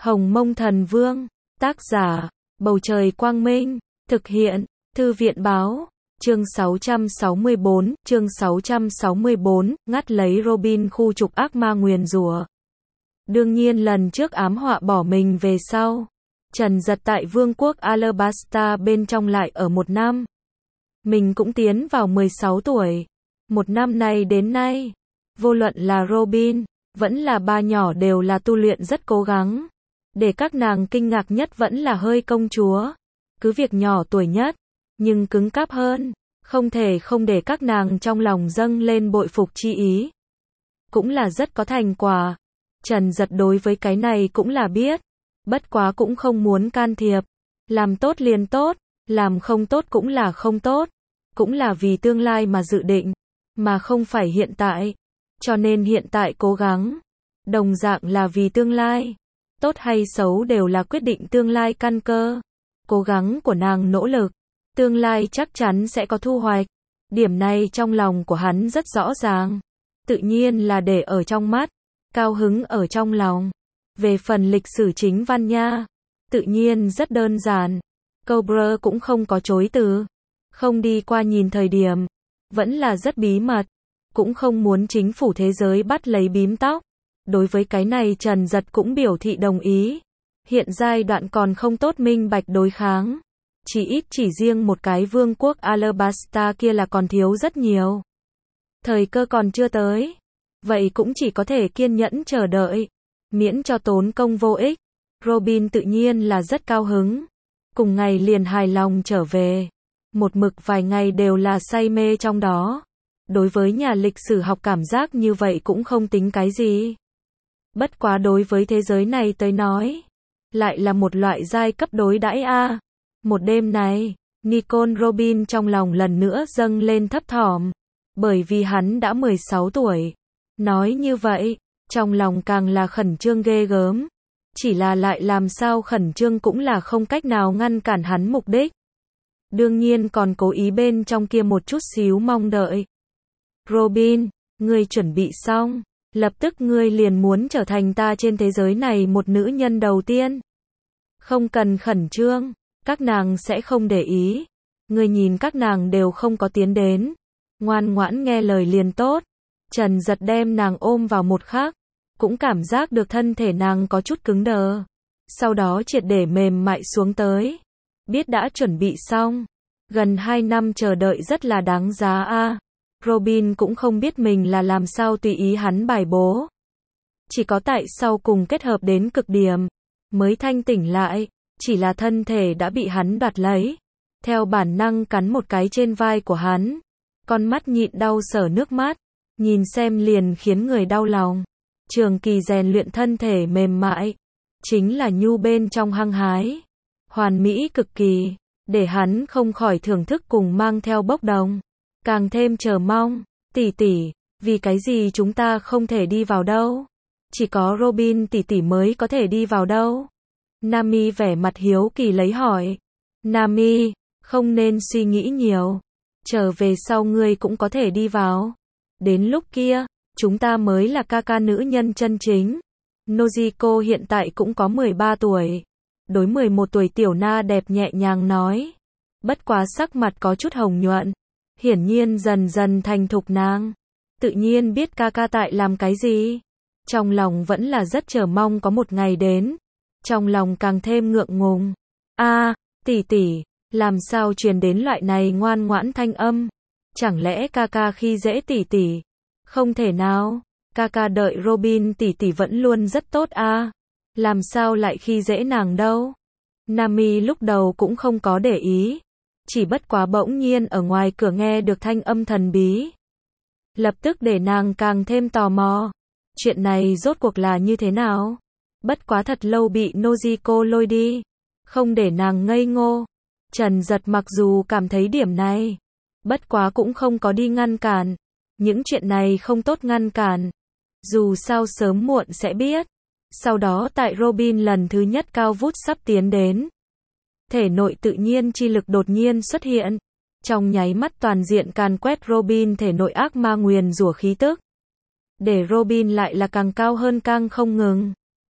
Hồng Mông Thần Vương, tác giả, Bầu Trời Quang Minh, thực hiện, Thư viện Báo, chương 664, ngắt lấy Robin khu trục ác ma nguyền rủa. Đương nhiên lần trước ám họa bỏ mình về sau, Trần Dật tại Vương quốc Alabasta bên trong lại ở 1 năm. Mình cũng tiến vào 16 tuổi. 1 năm này đến nay, vô luận là Robin, vẫn là ba nhỏ đều là tu luyện rất cố gắng. Để các nàng kinh ngạc nhất vẫn là hơi công chúa. Cứ việc nhỏ tuổi nhất, nhưng cứng cáp hơn, không thể không để các nàng trong lòng dâng lên bội phục chi ý. Cũng là rất có thành quả. Trần Dật đối với cái này cũng là biết. Bất quá cũng không muốn can thiệp. Làm tốt liền tốt, làm không tốt cũng là không tốt. Cũng là vì tương lai mà dự định, mà không phải hiện tại. Cho nên hiện tại cố gắng, đồng dạng là vì tương lai. Tốt hay xấu đều là quyết định tương lai căn cơ. Cố gắng của nàng nỗ lực, tương lai chắc chắn sẽ có thu hoạch. Điểm này trong lòng của hắn rất rõ ràng. Tự nhiên là để ở trong mắt, cao hứng ở trong lòng. Về phần lịch sử chính văn nha, tự nhiên rất đơn giản. Cobra cũng không có chối từ. Không đi qua nhìn thời điểm, vẫn là rất bí mật. Cũng không muốn chính phủ thế giới bắt lấy bím tóc. Đối với cái này Trần Dật cũng biểu thị đồng ý. Hiện giai đoạn còn không tốt minh bạch đối kháng. Chỉ riêng một cái vương quốc Alabasta kia là còn thiếu rất nhiều. Thời cơ còn chưa tới. Vậy cũng chỉ có thể kiên nhẫn chờ đợi. Miễn cho tốn công vô ích. Robin tự nhiên là rất cao hứng. Cùng ngày liền hài lòng trở về. Một mực vài ngày đều là say mê trong đó. Đối với nhà lịch sử học cảm giác như vậy cũng không tính cái gì. Bất quá đối với thế giới này tới nói, lại là một loại giai cấp đối đãi a. Một đêm này, Nicole Robin trong lòng lần nữa dâng lên thấp thỏm. Bởi vì hắn đã 16 tuổi. Nói như vậy, trong lòng càng là khẩn trương ghê gớm. Chỉ là lại làm sao khẩn trương cũng là không cách nào ngăn cản hắn mục đích. Đương nhiên còn cố ý bên trong kia một chút xíu mong đợi. Robin, ngươi chuẩn bị xong. Lập tức ngươi liền muốn trở thành ta trên thế giới này một nữ nhân đầu tiên. Không cần khẩn trương, các nàng sẽ không để ý. Ngươi nhìn các nàng đều không có tiến đến. Ngoan ngoãn nghe lời liền tốt. Trần Dật đem nàng ôm vào một khắc. Cũng cảm giác được thân thể nàng có chút cứng đờ. Sau đó triệt để mềm mại xuống tới. Biết đã chuẩn bị xong. Gần 2 năm chờ đợi rất là đáng giá a. Robin cũng không biết mình là làm sao tùy ý hắn bài bố. Chỉ có tại sau cùng kết hợp đến cực điểm, mới thanh tỉnh lại, chỉ là thân thể đã bị hắn đoạt lấy. Theo bản năng cắn một cái trên vai của hắn. Con mắt nhịn đau sờ nước mắt, nhìn xem liền khiến người đau lòng. Trường kỳ rèn luyện thân thể mềm mại, chính là nhu bên trong hăng hái. Hoàn mỹ cực kỳ, để hắn không khỏi thưởng thức cùng mang theo bốc đồng. Càng thêm chờ mong, tỷ tỷ, vì cái gì chúng ta không thể đi vào đâu? Chỉ có Robin tỷ tỷ mới có thể đi vào đâu? Nami vẻ mặt hiếu kỳ lấy hỏi. Nami, không nên suy nghĩ nhiều. Trở về sau ngươi cũng có thể đi vào. Đến lúc kia, chúng ta mới là ca ca nữ nhân chân chính. Nojiko hiện tại cũng có 13 tuổi. Đối 11 tuổi tiểu na đẹp nhẹ nhàng nói. Bất quá sắc mặt có chút hồng nhuận. Hiển nhiên dần dần thành thục nàng. Tự nhiên biết ca ca tại làm cái gì. Trong lòng vẫn là rất chờ mong có một ngày đến. Trong lòng càng thêm ngượng ngùng. Tỷ tỷ, làm sao truyền đến loại này ngoan ngoãn thanh âm? Chẳng lẽ ca ca khi dễ tỷ tỷ? Không thể nào. Ca ca đợi Robin tỷ tỷ vẫn luôn rất tốt a. Làm sao lại khi dễ nàng đâu? Nami lúc đầu cũng không có để ý. Chỉ bất quá bỗng nhiên ở ngoài cửa nghe được thanh âm thần bí. Lập tức để nàng càng thêm tò mò. Chuyện này rốt cuộc là như thế nào? Bất quá thật lâu bị Nojiko lôi đi. Không để nàng ngây ngô. Trần Dật mặc dù cảm thấy điểm này. Bất quá cũng không có đi ngăn cản. Những chuyện này không tốt ngăn cản. Dù sao sớm muộn sẽ biết. Sau đó tại Robin lần thứ nhất cao vút sắp tiến đến. Thể nội tự nhiên chi lực đột nhiên xuất hiện. Trong nháy mắt toàn diện càn quét Robin thể nội ác ma nguyền rủa khí tức. Để Robin lại là càng cao hơn càng không ngừng.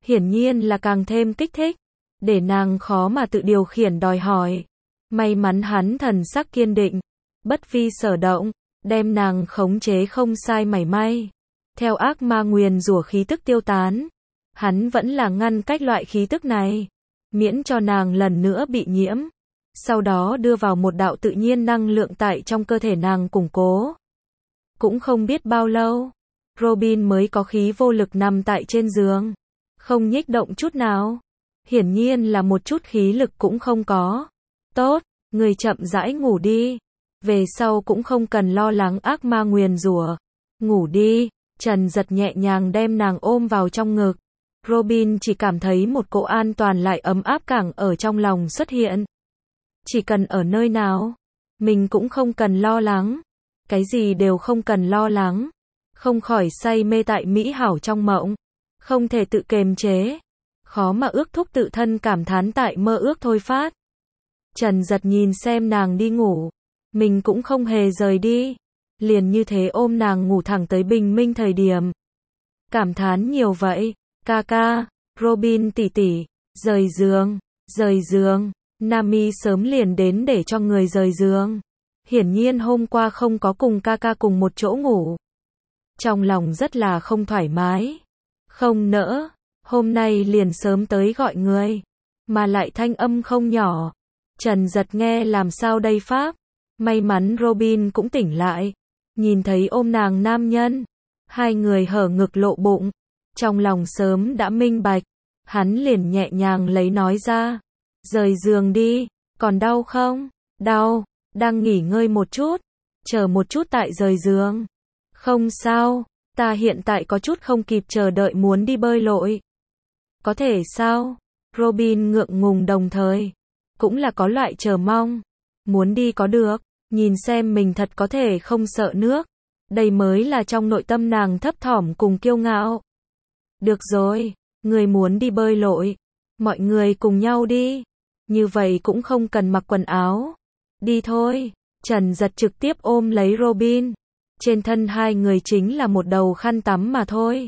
hiển nhiên là càng thêm kích thích, để nàng khó mà tự điều khiển đòi hỏi. May mắn hắn thần sắc kiên định, bất vi sở động, đem nàng khống chế không sai mảy may. Theo ác ma nguyền rủa khí tức tiêu tán, hắn vẫn là ngăn cách loại khí tức này, miễn cho nàng lần nữa bị nhiễm. Sau đó đưa vào một đạo tự nhiên năng lượng tại trong cơ thể nàng củng cố. Cũng không biết bao lâu, Robin mới có khí vô lực nằm tại trên giường, không nhích động chút nào. Hiển nhiên là một chút khí lực cũng không có. Tốt, người chậm rãi ngủ đi. Về sau cũng không cần lo lắng ác ma nguyền rủa. Ngủ đi. Trần Giật nhẹ nhàng đem nàng ôm vào trong ngực. Robin chỉ cảm thấy một cỗ an toàn lại ấm áp càng ở trong lòng xuất hiện. Chỉ cần ở nơi nào, mình cũng không cần lo lắng. Cái gì đều không cần lo lắng. Không khỏi say mê tại mỹ hảo trong mộng. Không thể tự kiềm chế. Khó mà ước thúc tự thân cảm thán tại mơ ước thôi phát. Trần Giật nhìn xem nàng đi ngủ. Mình cũng không hề rời đi. Liền như thế ôm nàng ngủ thẳng tới bình minh thời điểm. Cảm thán nhiều vậy. Ca ca, Robin tỷ tỷ, rời giường, rời giường. Nami sớm liền đến để cho người rời giường. Hiển nhiên hôm qua không có cùng ca ca cùng một chỗ ngủ. Trong lòng rất là không thoải mái. Không nỡ, hôm nay liền sớm tới gọi người. Mà lại thanh âm không nhỏ. Trần Giật nghe làm sao đây pháp. May mắn Robin cũng tỉnh lại. Nhìn thấy ôm nàng nam nhân. Hai người hở ngực lộ bụng. Trong lòng sớm đã minh bạch. Hắn liền nhẹ nhàng lấy nói ra. Rời giường đi, còn đau không? Đau, đang nghỉ ngơi một chút. Chờ một chút tại rời giường. Không sao, ta hiện tại có chút không kịp chờ đợi muốn đi bơi lội. Có thể sao? Robin ngượng ngùng đồng thời. Cũng là có loại chờ mong. Muốn đi có được, nhìn xem mình thật có thể không sợ nước. Đây mới là trong nội tâm nàng thấp thỏm cùng kiêu ngạo. Được rồi, người muốn đi bơi lội. Mọi người cùng nhau đi. Như vậy cũng không cần mặc quần áo. Đi thôi. Trần Giật trực tiếp ôm lấy Robin. Trên thân hai người chính là một đầu khăn tắm mà thôi.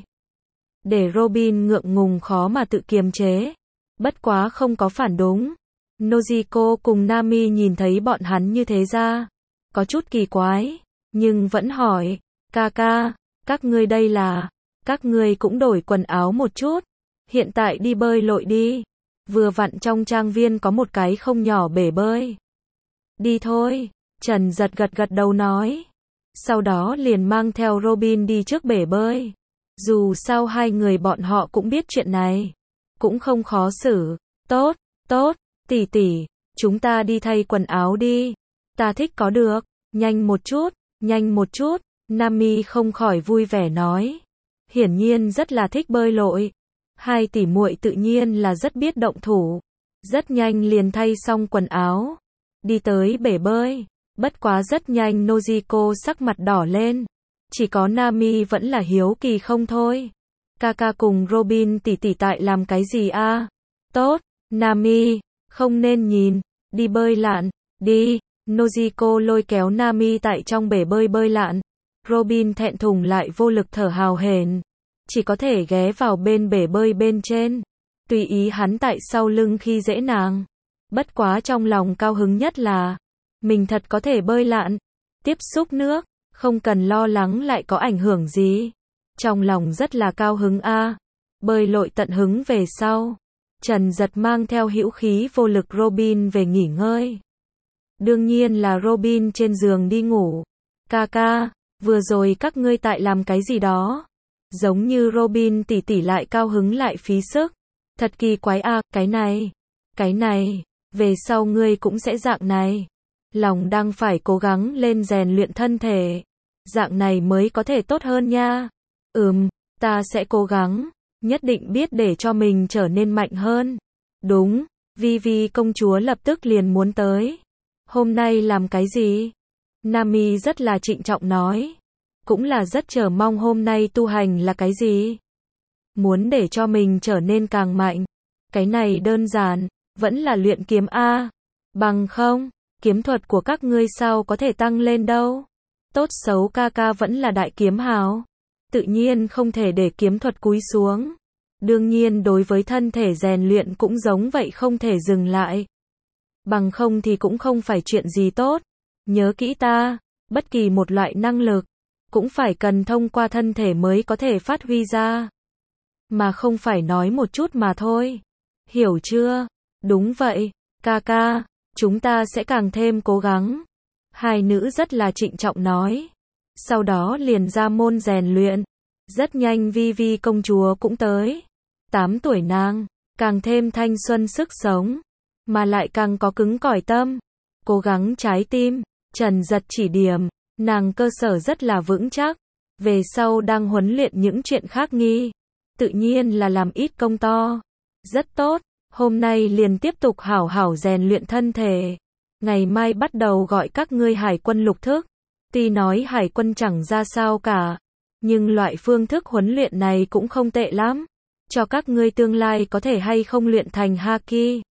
Để Robin ngượng ngùng khó mà tự kiềm chế. Bất quá không có phản đúng. Nojiko cùng Nami nhìn thấy bọn hắn như thế ra. Có chút kỳ quái. Nhưng vẫn hỏi. Ca ca, các ngươi đây là. Các ngươi cũng đổi quần áo một chút. Hiện tại đi bơi lội đi. Vừa vặn trong trang viên có một cái không nhỏ bể bơi. Đi thôi. Trần Giật gật gật đầu nói. Sau đó liền mang theo Robin đi trước bể bơi. Dù sao hai người bọn họ cũng biết chuyện này. Cũng không khó xử. Tốt, tốt, tỷ tỷ, chúng ta đi thay quần áo đi. Ta thích có được. Nhanh một chút, nhanh một chút. Nami không khỏi vui vẻ nói. Hiển nhiên rất là thích bơi lội. Hai tỷ muội tự nhiên là rất biết động thủ. Rất nhanh liền thay xong quần áo. Đi tới bể bơi. Bất quá rất nhanh Nojiko sắc mặt đỏ lên. Chỉ có Nami vẫn là hiếu kỳ không thôi. Ca cùng Robin tỷ tỷ tại làm cái gì a? Tốt, Nami, không nên nhìn. Đi bơi lặn, đi. Nojiko lôi kéo Nami tại trong bể bơi bơi lặn. Robin thẹn thùng lại vô lực thở hào hển. Chỉ có thể ghé vào bên bể bơi bên trên. Tùy ý hắn tại sau lưng khi dễ nàng. Bất quá trong lòng cao hứng nhất là mình thật có thể bơi lặn. Tiếp xúc nước. Không cần lo lắng lại có ảnh hưởng gì. Trong lòng rất là cao hứng a. Bơi lội tận hứng về sau. Trần Giật mang theo hữu khí vô lực Robin về nghỉ ngơi. Đương nhiên là Robin trên giường đi ngủ. Ca, vừa rồi các ngươi tại làm cái gì đó? Giống như Robin tỷ tỷ lại cao hứng lại phí sức. Thật kỳ quái a, cái này, về sau ngươi cũng sẽ dạng này. Lòng đang phải cố gắng lên rèn luyện thân thể. Dạng này mới có thể tốt hơn nha. Ta sẽ cố gắng. Nhất định biết để cho mình trở nên mạnh hơn. Đúng, Vivi công chúa lập tức liền muốn tới. Hôm nay làm cái gì? Nami rất là trịnh trọng nói. Cũng là rất chờ mong hôm nay tu hành là cái gì? Muốn để cho mình trở nên càng mạnh. Cái này đơn giản, vẫn là luyện kiếm a. Bằng không, kiếm thuật của các ngươi sao có thể tăng lên đâu. Tốt xấu ca vẫn là đại kiếm hào. Tự nhiên không thể để kiếm thuật cúi xuống. Đương nhiên đối với thân thể rèn luyện cũng giống vậy, không thể dừng lại. Bằng không thì cũng không phải chuyện gì tốt. Nhớ kỹ ta, bất kỳ một loại năng lực, cũng phải cần thông qua thân thể mới có thể phát huy ra. Mà không phải nói một chút mà thôi. Hiểu chưa? Đúng vậy, ca ca, chúng ta sẽ càng thêm cố gắng. Hai nữ rất là trịnh trọng nói. Sau đó liền ra môn rèn luyện. Rất nhanh Vi Vi công chúa cũng tới. 8 tuổi nàng, càng thêm thanh xuân sức sống, mà lại càng có cứng cỏi tâm, cố gắng trái tim. Trần Giật chỉ điểm, nàng cơ sở rất là vững chắc. Về sau đang huấn luyện những chuyện khác nghi, tự nhiên là làm ít công to. Rất tốt, hôm nay liền tiếp tục hảo hảo rèn luyện thân thể. Ngày mai bắt đầu gọi các ngươi hải quân lục thức. Tuy nói hải quân chẳng ra sao cả, nhưng loại phương thức huấn luyện này cũng không tệ lắm. Cho các ngươi tương lai có thể hay không luyện thành haki,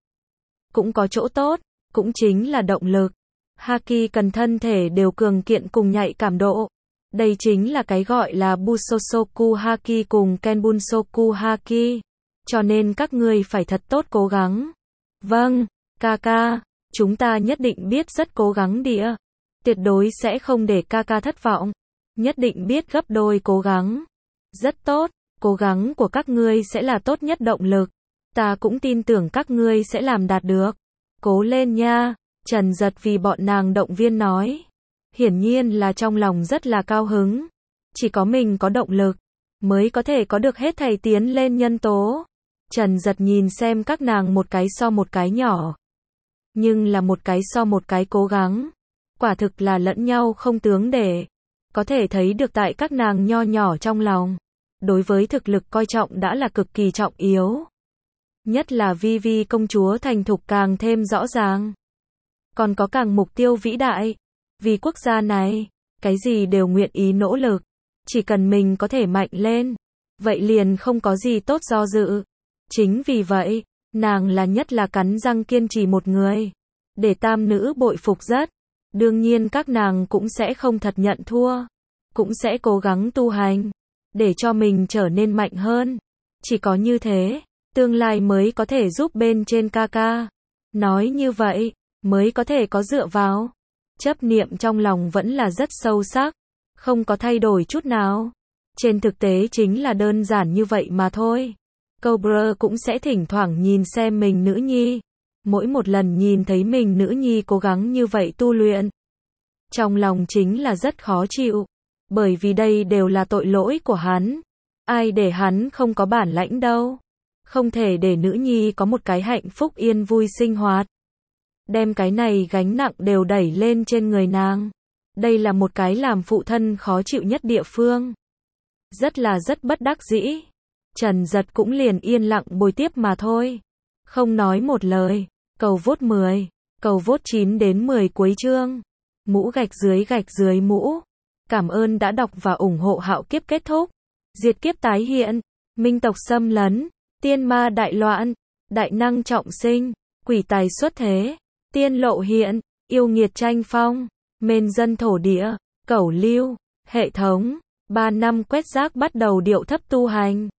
cũng có chỗ tốt, cũng chính là động lực. Haki cần thân thể đều cường kiện cùng nhạy cảm độ. Đây chính là cái gọi là Busosoku Haki cùng Kenbunsoku Haki. Cho nên các ngươi phải thật tốt cố gắng. Vâng, ca ca, chúng ta nhất định biết rất cố gắng đĩa. Tuyệt đối sẽ không để ca ca thất vọng. Nhất định biết gấp đôi cố gắng. Rất tốt, cố gắng của các ngươi sẽ là tốt nhất động lực. Ta cũng tin tưởng các ngươi sẽ làm đạt được. Cố lên nha, Trần Giật vì bọn nàng động viên nói. Hiển nhiên là trong lòng rất là cao hứng. Chỉ có mình có động lực, mới có thể có được hết thảy tiến lên nhân tố. Trần Giật nhìn xem các nàng một cái so một cái nhỏ. Nhưng là một cái so một cái cố gắng. Quả thực là lẫn nhau không tướng để. Có thể thấy được tại các nàng nho nhỏ trong lòng. Đối với thực lực coi trọng đã là cực kỳ trọng yếu. Nhất là Vi Vi công chúa thành thục càng thêm rõ ràng. Còn có càng mục tiêu vĩ đại. Vì quốc gia này, cái gì đều nguyện ý nỗ lực. Chỉ cần mình có thể mạnh lên, vậy liền không có gì tốt do dự. Chính vì vậy, nàng là nhất là cắn răng kiên trì một người. Để tam nữ bội phục rất. Đương nhiên các nàng cũng sẽ không thật nhận thua. Cũng sẽ cố gắng tu hành. Để cho mình trở nên mạnh hơn. Chỉ có như thế, tương lai mới có thể giúp bên trên ca ca. Nói như vậy, mới có thể có dựa vào. Chấp niệm trong lòng vẫn là rất sâu sắc. Không có thay đổi chút nào. Trên thực tế chính là đơn giản như vậy mà thôi. Cobra cũng sẽ thỉnh thoảng nhìn xem mình nữ nhi. Mỗi một lần nhìn thấy mình nữ nhi cố gắng như vậy tu luyện, trong lòng chính là rất khó chịu. Bởi vì đây đều là tội lỗi của hắn. Ai để hắn không có bản lãnh đâu. Không thể để nữ nhi có một cái hạnh phúc yên vui sinh hoạt. Đem cái này gánh nặng đều đẩy lên trên người nàng. Đây là một cái làm phụ thân khó chịu nhất địa phương. Rất bất đắc dĩ. Trần Giật cũng liền yên lặng bồi tiếp mà thôi. Không nói một lời. Cầu vote 10. Cầu vote 9 đến 10 cuối chương. Mũ gạch dưới mũ. Cảm ơn đã đọc và ủng hộ Hạo Kiếp kết thúc. Diệt kiếp tái hiện. Minh tộc xâm lấn. Tiên ma đại loạn. Đại năng trọng sinh. Quỷ tài xuất thế. Tiên lộ hiện. Yêu nghiệt tranh phong. Mên dân thổ địa. Cẩu lưu. Hệ thống. 3 năm quét rác bắt đầu điệu thấp tu hành.